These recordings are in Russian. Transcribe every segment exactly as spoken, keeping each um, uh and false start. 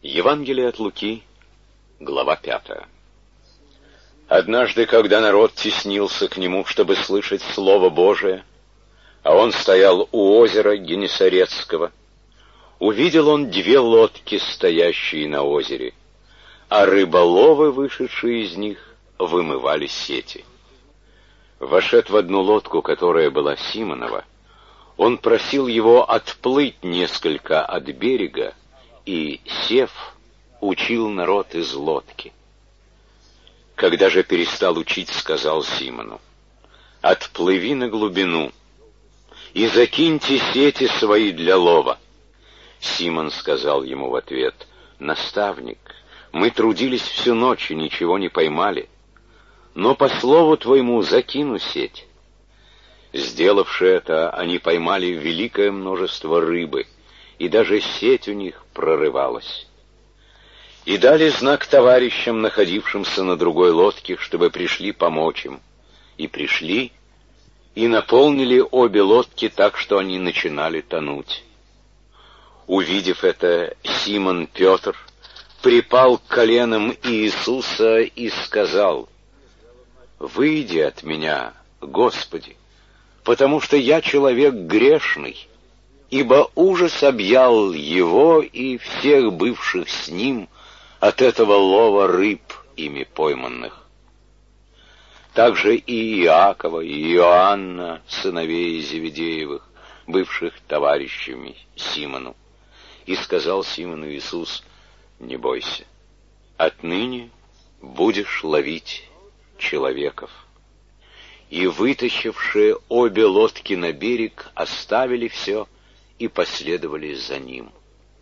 Евангелие от Луки, глава пятая. Однажды, когда народ теснился к нему, чтобы слышать Слово Божие, а он стоял у озера Генесарецкого, увидел он две лодки, стоящие на озере, а рыболовы, вышедшие из них, вымывали сети. Вошед в одну лодку, которая была Симонова, он просил его отплыть несколько от берега, и, сев, учил народ из лодки. Когда же перестал учить, сказал Симону: «Отплыви на глубину и закиньте сети свои для лова». Симон сказал ему в ответ: «Наставник, мы трудились всю ночь и ничего не поймали, но по слову твоему закину сеть». Сделавши это, они поймали великое множество рыбы, и даже сеть у них прорывалась. И дали знак товарищам, находившимся на другой лодке, чтобы пришли помочь им. И пришли, и наполнили обе лодки так, что они начинали тонуть. Увидев это, Симон Петр припал к коленам Иисуса и сказал: «Выйди от меня, Господи, потому что я человек грешный». Ибо ужас объял его и всех бывших с ним от этого лова рыб, ими пойманных. Также и Иакова, и Иоанна, сыновей Зеведеевых, бывших товарищами Симону. И сказал Симону Иисус: «Не бойся, отныне будешь ловить человеков». И, вытащившие обе лодки на берег, оставили все и последовали за ним.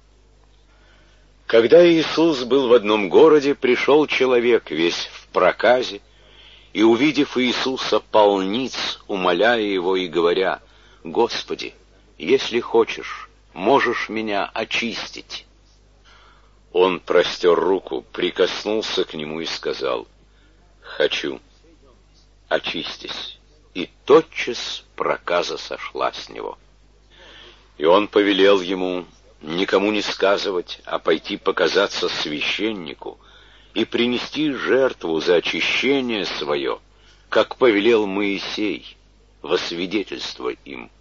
Когда Иисус был в одном городе, пришел человек весь в проказе, и, увидев Иисуса, пал ниц, умоляя его и говоря: «Господи, если хочешь, можешь меня очистить». Он простер руку, прикоснулся к нему и сказал: «Хочу, очистись». И тотчас проказа сошла с него. И он повелел ему никому не сказывать, а пойти показаться священнику и принести жертву за очищение свое, как повелел Моисей, во свидетельство им.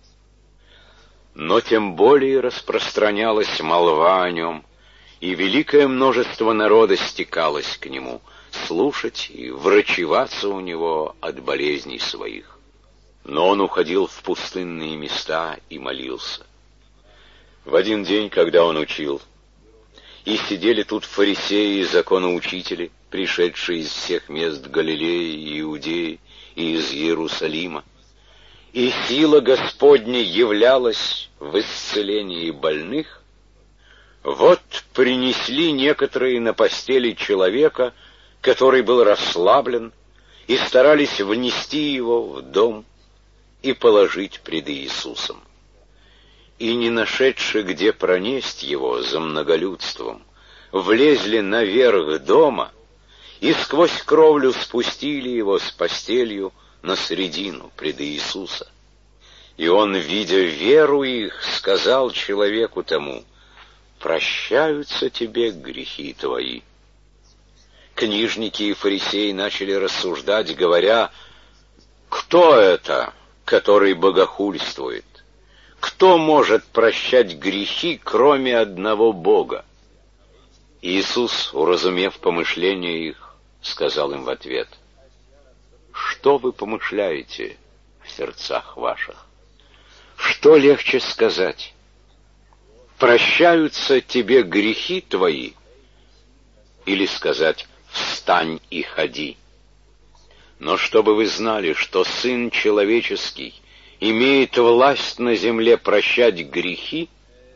Но тем более распространялась молва о нем, и великое множество народа стекалось к нему, слушать и врачеваться у него от болезней своих. Но он уходил в пустынные места и молился. В один день, когда он учил, и сидели тут фарисеи и законоучители, пришедшие из всех мест Галилеи и Иудеи и из Иерусалима, и сила Господня являлась в исцелении больных, вот принесли некоторые на постели человека, который был расслаблен, и старались внести его в дом и положить пред Иисусом. И, не нашедши, где пронесть его за многолюдством, влезли наверх дома и сквозь кровлю спустили его с постелью на средину пред Иисуса. И он, видя веру их, сказал человеку тому: «Прощаются тебе грехи твои». Книжники и фарисеи начали рассуждать, говоря: «Кто это, который богохульствует? Кто может прощать грехи, кроме одного Бога?» Иисус, уразумев помышления их, сказал им в ответ: «Что вы помышляете в сердцах ваших? Что легче сказать: прощаются тебе грехи твои, или сказать: встань и ходи? Но чтобы вы знали, что Сын Человеческий имеет власть на земле прощать грехи,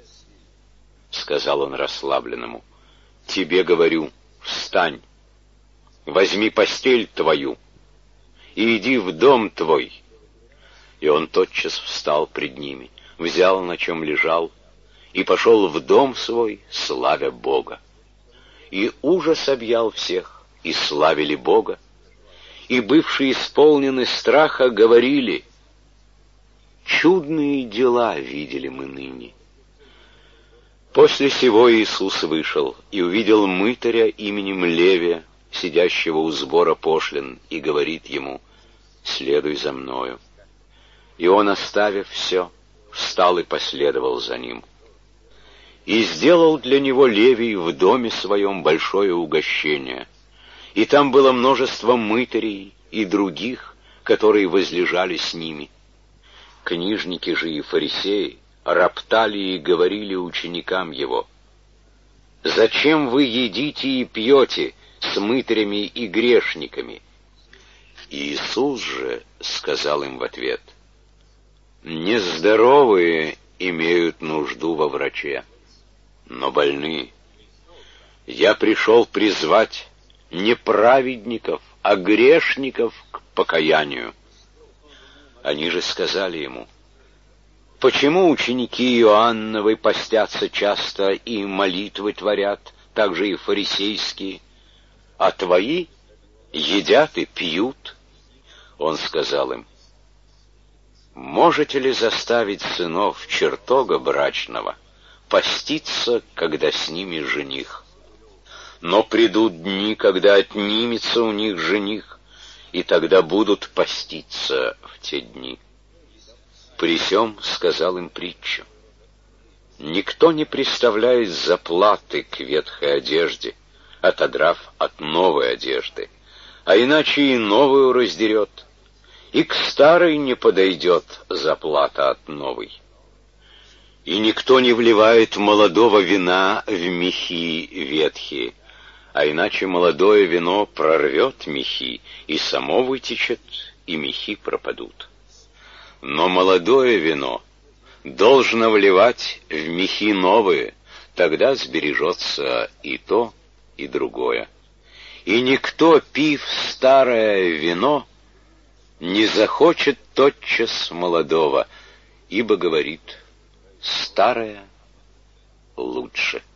сказал он расслабленному, тебе говорю, встань, возьми постель твою и иди в дом твой. И он тотчас встал пред ними, взял, на чем лежал, и пошел в дом свой, славя Бога. И ужас объял всех, и славили Бога, и бывшие исполнены страха говорили: чудные дела видели мы ныне. После сего Иисус вышел и увидел мытаря именем Левия, сидящего у сбора пошлин, и говорит ему: «Следуй за мною». И он, оставив все, встал и последовал за ним. И сделал для него Левий в доме своем большое угощение, и там было множество мытарей и других, которые возлежали с ними. Книжники же и фарисеи роптали и говорили ученикам его: «Зачем вы едите и пьете с мытарями и грешниками?» Иисус же сказал им в ответ: «Нездоровые имеют нужду во враче, но больные. Я пришел призвать не праведников, а грешников к покаянию». Они же сказали ему: «Почему ученики Иоанновы постятся часто и молитвы творят, так же и фарисейские, а твои едят и пьют?» Он сказал им: «Можете ли заставить сынов чертога брачного поститься, когда с ними жених? Но придут дни, когда отнимется у них жених, и тогда будут поститься в те дни». При сем сказал им притчу: «Никто не приставляет заплаты к ветхой одежде, отодрав от новой одежды, а иначе и новую раздерет, и к старой не подойдет заплата от новой. И никто не вливает молодого вина в мехи ветхие, а иначе молодое вино прорвет мехи, и само вытечет, и мехи пропадут. Но молодое вино должно вливать в мехи новые, тогда сбережется и то, и другое. И никто, пив старое вино, не захочет тотчас молодого, ибо, говорит, старое лучше».